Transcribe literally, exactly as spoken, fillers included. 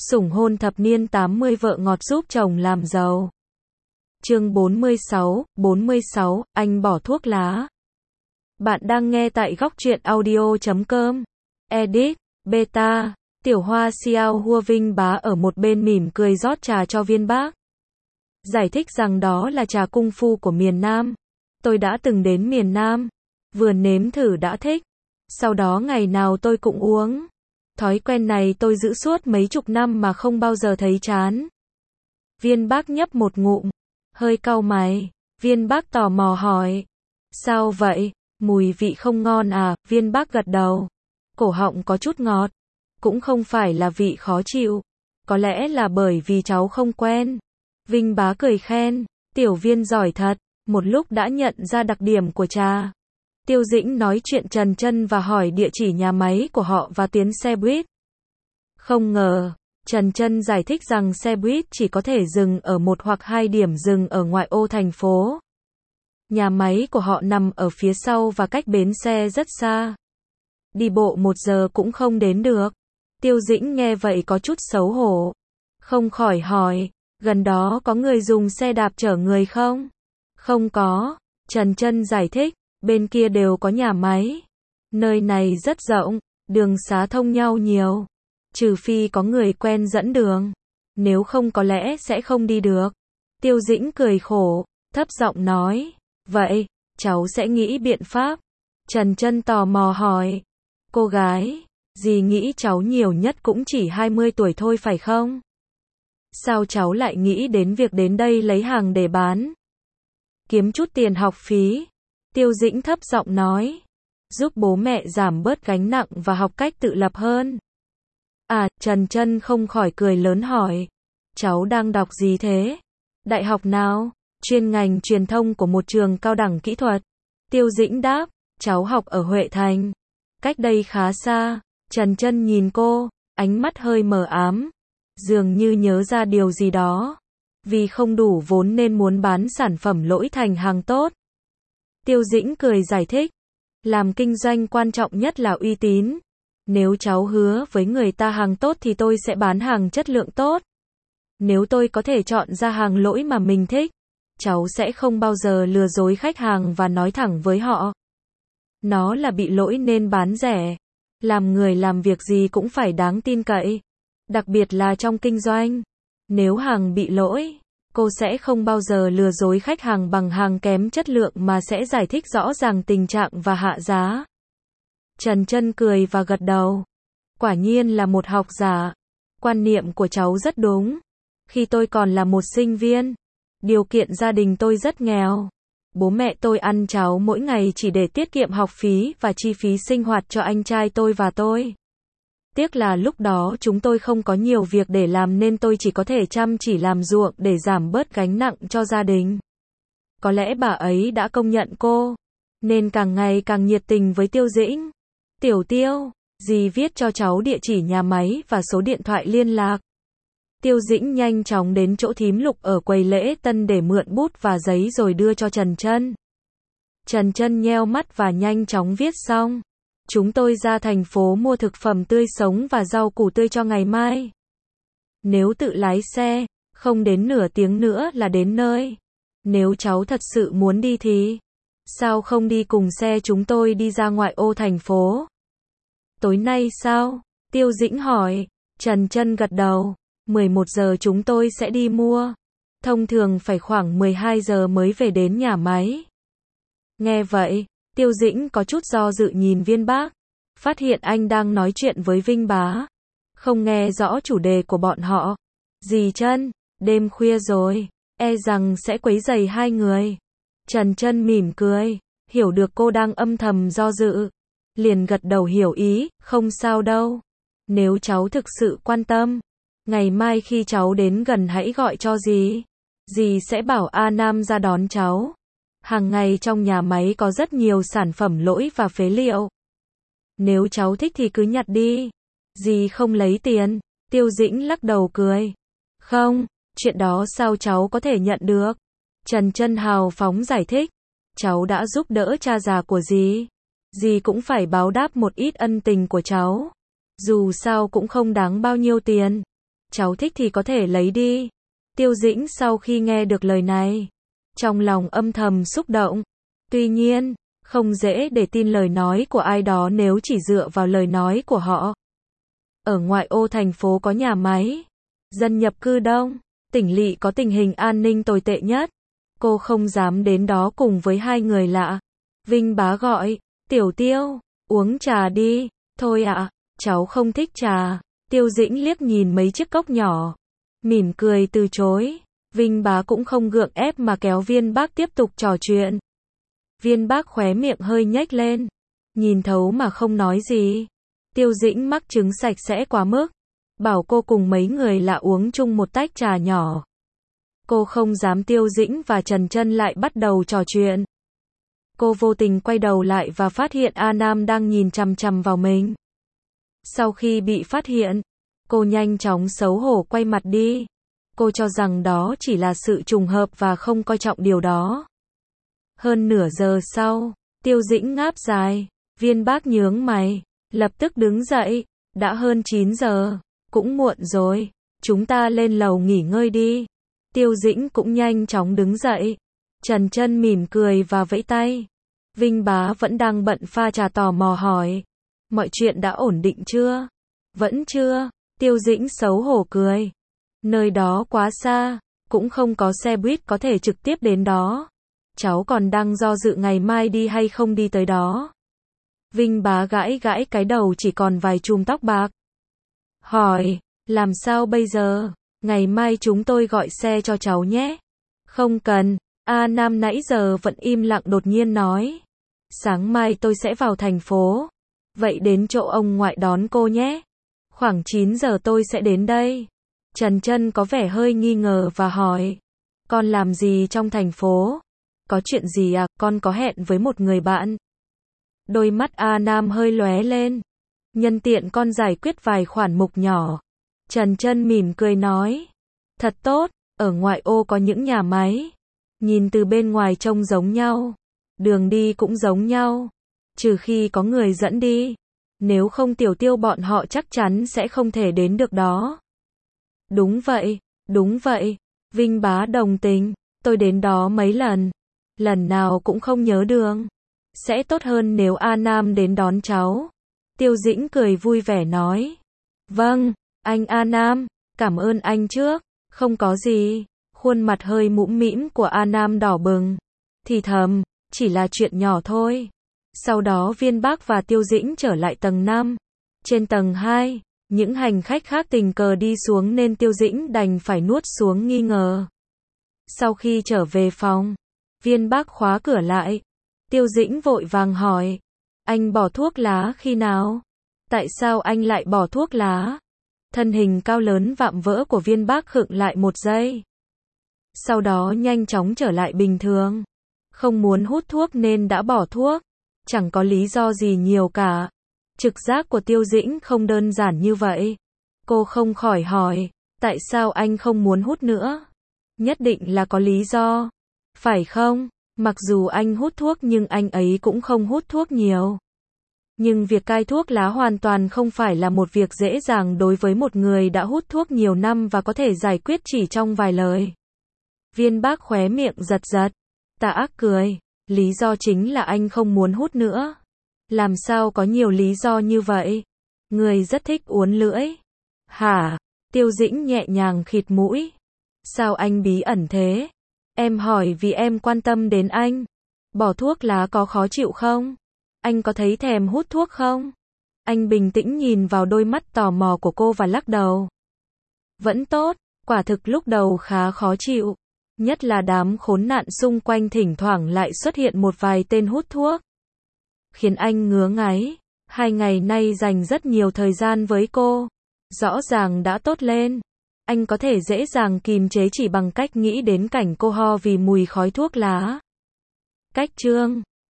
Sủng hôn thập niên tám mươi vợ ngọt giúp chồng làm giàu. Chương bốn mươi sáu, bốn mươi sáu, anh bỏ thuốc lá. Bạn đang nghe tại góc truyện audio chấm com. Edit, Beta, Tiểu Hoa Xiao Hua Vinh Bá ở một bên mỉm cười rót trà cho Viên Bác. Giải thích rằng đó là trà cung phu của miền Nam. Tôi đã từng đến miền Nam, vừa nếm thử đã thích. Sau đó ngày nào tôi cũng uống. Thói quen này tôi giữ suốt mấy chục năm mà không bao giờ thấy chán. Viên Bác nhấp một ngụm, hơi cau mày. Viên Bác tò mò hỏi, sao vậy, mùi vị không ngon à? Viên Bác gật đầu, cổ họng có chút ngọt, cũng không phải là vị khó chịu, có lẽ là bởi vì cháu không quen. Vinh Bá cười khen, Tiểu Viên giỏi thật, một lúc đã nhận ra đặc điểm của trà. Tiêu Dĩnh nói chuyện trần trân và hỏi địa chỉ nhà máy của họ và tuyến xe buýt. Không ngờ, Trần Trân giải thích rằng xe buýt chỉ có thể dừng ở một hoặc hai điểm dừng ở ngoại ô thành phố. Nhà máy của họ nằm ở phía sau và cách bến xe rất xa. Đi bộ một giờ cũng không đến được. Tiêu Dĩnh nghe vậy có chút xấu hổ, không khỏi hỏi, gần đó có người dùng xe đạp chở người không? Không có, Trần Trân giải thích, bên kia đều có nhà máy. Nơi này rất rộng, đường xá thông nhau nhiều. Trừ phi có người quen dẫn đường, nếu không có lẽ sẽ không đi được. Tiêu Dĩnh cười khổ, thấp giọng nói, vậy, cháu sẽ nghĩ biện pháp. Trần Trân tò mò hỏi, cô gái, dì nghĩ cháu nhiều nhất cũng chỉ hai mươi tuổi thôi phải không? Sao cháu lại nghĩ đến việc đến đây lấy hàng để bán? Kiếm chút tiền học phí. Tiêu Dĩnh thấp giọng nói, giúp bố mẹ giảm bớt gánh nặng và học cách tự lập hơn. À, Trần Trân không khỏi cười lớn hỏi, cháu đang đọc gì thế? Đại học nào? Chuyên ngành truyền thông của một trường cao đẳng kỹ thuật. Tiêu Dĩnh đáp, cháu học ở Huệ Thành. Cách đây khá xa. Trần Trân nhìn cô, ánh mắt hơi mờ ám, dường như nhớ ra điều gì đó. Vì không đủ vốn nên muốn bán sản phẩm lỗi thành hàng tốt. Tiêu Dĩnh cười giải thích, làm kinh doanh quan trọng nhất là uy tín. Nếu cháu hứa với người ta hàng tốt thì tôi sẽ bán hàng chất lượng tốt. Nếu tôi có thể chọn ra hàng lỗi mà mình thích, cháu sẽ không bao giờ lừa dối khách hàng và nói thẳng với họ. Nó là bị lỗi nên bán rẻ. Làm người làm việc gì cũng phải đáng tin cậy. Đặc biệt là trong kinh doanh. Nếu hàng bị lỗi, cô sẽ không bao giờ lừa dối khách hàng bằng hàng kém chất lượng mà sẽ giải thích rõ ràng tình trạng và hạ giá. Trần Trân cười và gật đầu. Quả nhiên là một học giả. Quan niệm của cháu rất đúng. Khi tôi còn là một sinh viên, điều kiện gia đình tôi rất nghèo. Bố mẹ tôi ăn cháo mỗi ngày chỉ để tiết kiệm học phí và chi phí sinh hoạt cho anh trai tôi và tôi. Tiếc là lúc đó chúng tôi không có nhiều việc để làm nên tôi chỉ có thể chăm chỉ làm ruộng để giảm bớt gánh nặng cho gia đình. Có lẽ bà ấy đã công nhận cô, nên càng ngày càng nhiệt tình với Tiêu Dĩnh. Tiểu Tiêu, dì viết cho cháu địa chỉ nhà máy và số điện thoại liên lạc. Tiêu Dĩnh nhanh chóng đến chỗ thím Lục ở quầy lễ tân để mượn bút và giấy rồi đưa cho Trần Trân. Trần Trân nheo mắt và nhanh chóng viết xong. Chúng tôi ra thành phố mua thực phẩm tươi sống và rau củ tươi cho ngày mai. Nếu tự lái xe, không đến nửa tiếng nữa là đến nơi. Nếu cháu thật sự muốn đi thì, sao không đi cùng xe chúng tôi đi ra ngoại ô thành phố? Tối nay sao? Tiêu Dĩnh hỏi. Trần Trân gật đầu. mười một giờ chúng tôi sẽ đi mua. Thông thường phải khoảng mười hai giờ mới về đến nhà máy. Nghe vậy, Tiêu Dĩnh có chút do dự nhìn Viên Bác. Phát hiện anh đang nói chuyện với Vinh Bá. Không nghe rõ chủ đề của bọn họ. Dì Trân, đêm khuya rồi, e rằng sẽ quấy rầy hai người. Trần Trân mỉm cười, hiểu được cô đang âm thầm do dự. Liền gật đầu hiểu ý, không sao đâu. Nếu cháu thực sự quan tâm, ngày mai khi cháu đến gần hãy gọi cho dì. Dì sẽ bảo A Nam ra đón cháu. Hàng ngày trong nhà máy có rất nhiều sản phẩm lỗi và phế liệu. Nếu cháu thích thì cứ nhặt đi. Dì không lấy tiền. Tiêu Dĩnh lắc đầu cười. Không, chuyện đó sao cháu có thể nhận được? Trần Trân hào phóng giải thích. Cháu đã giúp đỡ cha già của dì. Dì cũng phải báo đáp một ít ân tình của cháu. Dù sao cũng không đáng bao nhiêu tiền. cháu thích thì có thể lấy đi. Tiêu Dĩnh sau khi nghe được lời này, trong lòng âm thầm xúc động. Tuy nhiên, không dễ để tin lời nói của ai đó nếu chỉ dựa vào lời nói của họ. Ở ngoại ô thành phố có nhà máy, dân nhập cư đông, tỉnh lỵ có tình hình an ninh tồi tệ nhất. Cô không dám đến đó cùng với hai người lạ. Vinh Bá gọi, Tiểu Tiêu, uống trà đi. Thôi ạ, cháu không thích trà. Tiêu Dĩnh liếc nhìn mấy chiếc cốc nhỏ, mỉm cười từ chối. Vinh Bá cũng không gượng ép mà kéo Viên Bác tiếp tục trò chuyện. Viên Bác khóe miệng hơi nhếch lên, nhìn thấu mà không nói gì. Tiêu Dĩnh mắc chứng sạch sẽ quá mức, bảo cô cùng mấy người lạ uống chung một tách trà nhỏ. Cô không dám Tiêu Dĩnh và Trần Chân lại bắt đầu trò chuyện. Cô vô tình quay đầu lại và phát hiện A Nam đang nhìn chằm chằm vào mình. Sau khi bị phát hiện, cô nhanh chóng xấu hổ quay mặt đi. Cô cho rằng đó chỉ là sự trùng hợp và không coi trọng điều đó. Hơn nửa giờ sau, Tiêu Dĩnh ngáp dài, Viên Bác nhướng mày, lập tức đứng dậy, đã hơn chín giờ, cũng muộn rồi, chúng ta lên lầu nghỉ ngơi đi. Tiêu Dĩnh cũng nhanh chóng đứng dậy. Trần Chân mỉm cười và vẫy tay. Vinh Bá vẫn đang bận pha trà tò mò hỏi, mọi chuyện đã ổn định chưa? Vẫn chưa. Tiêu Dĩnh xấu hổ cười. Nơi đó quá xa, cũng không có xe buýt có thể trực tiếp đến đó. Cháu còn đang do dự ngày mai đi hay không đi tới đó. Vinh Bá gãi gãi cái đầu chỉ còn vài chùm tóc bạc. Hỏi, làm sao bây giờ? Ngày mai chúng tôi gọi xe cho cháu nhé. Không cần. A Nam nãy giờ vẫn im lặng đột nhiên nói. Sáng mai tôi sẽ vào thành phố. Vậy đến chỗ ông ngoại đón cô nhé. Khoảng chín giờ tôi sẽ đến đây. Trần Chân có vẻ hơi nghi ngờ và hỏi. Con làm gì trong thành phố? Có chuyện gì à? Con có hẹn với một người bạn. Đôi mắt A Nam hơi lóe lên. Nhân tiện con giải quyết vài khoản mục nhỏ. Trần Chân mỉm cười nói. Thật tốt, ở ngoại ô có những nhà máy. Nhìn từ bên ngoài trông giống nhau. Đường đi cũng giống nhau. Trừ khi có người dẫn đi. Nếu không Tiểu Tiêu bọn họ chắc chắn sẽ không thể đến được đó. Đúng vậy, đúng vậy. Vinh Bá đồng tình. Tôi đến đó mấy lần. Lần nào cũng không nhớ đường. Sẽ tốt hơn nếu A Nam đến đón cháu. Tiêu Dĩnh cười vui vẻ nói. Vâng, anh A Nam, cảm ơn anh trước. Không có gì. Khuôn mặt hơi mũm mĩm của A Nam đỏ bừng. Thì thầm, chỉ là chuyện nhỏ thôi. Sau đó Viên Bác và Tiêu Dĩnh trở lại tầng năm. Trên tầng hai, những hành khách khác tình cờ đi xuống nên Tiêu Dĩnh đành phải nuốt xuống nghi ngờ. Sau khi trở về phòng, Viên Bác khóa cửa lại. Tiêu Dĩnh vội vàng hỏi, anh bỏ thuốc lá khi nào? Tại sao anh lại bỏ thuốc lá? Thân hình cao lớn vạm vỡ của Viên Bác khựng lại một giây. Sau đó nhanh chóng trở lại bình thường. Không muốn hút thuốc nên đã bỏ thuốc. Chẳng có lý do gì nhiều cả. Trực giác của Tiêu Dĩnh không đơn giản như vậy. Cô không khỏi hỏi, tại sao anh không muốn hút nữa? Nhất định là có lý do. Phải không? Mặc dù anh hút thuốc nhưng anh ấy cũng không hút thuốc nhiều. Nhưng việc cai thuốc lá hoàn toàn không phải là một việc dễ dàng đối với một người đã hút thuốc nhiều năm và có thể giải quyết chỉ trong vài lời. Viên Bác khóe miệng giật giật. Tà ác cười. Lý do chính là anh không muốn hút nữa. Làm sao có nhiều lý do như vậy? Người rất thích uốn lưỡi. Hả? Tiêu Dĩnh nhẹ nhàng khịt mũi. Sao anh bí ẩn thế? Em hỏi vì em quan tâm đến anh. Bỏ thuốc lá có khó chịu không? Anh có thấy thèm hút thuốc không? Anh bình tĩnh nhìn vào đôi mắt tò mò của cô và lắc đầu. Vẫn tốt, quả thực lúc đầu khá khó chịu. Nhất là đám khốn nạn xung quanh thỉnh thoảng lại xuất hiện một vài tên hút thuốc. Khiến anh ngứa ngáy. Hai ngày nay dành rất nhiều thời gian với cô. Rõ ràng đã tốt lên. Anh có thể dễ dàng kìm chế chỉ bằng cách nghĩ đến cảnh cô ho vì mùi khói thuốc lá. Cách chương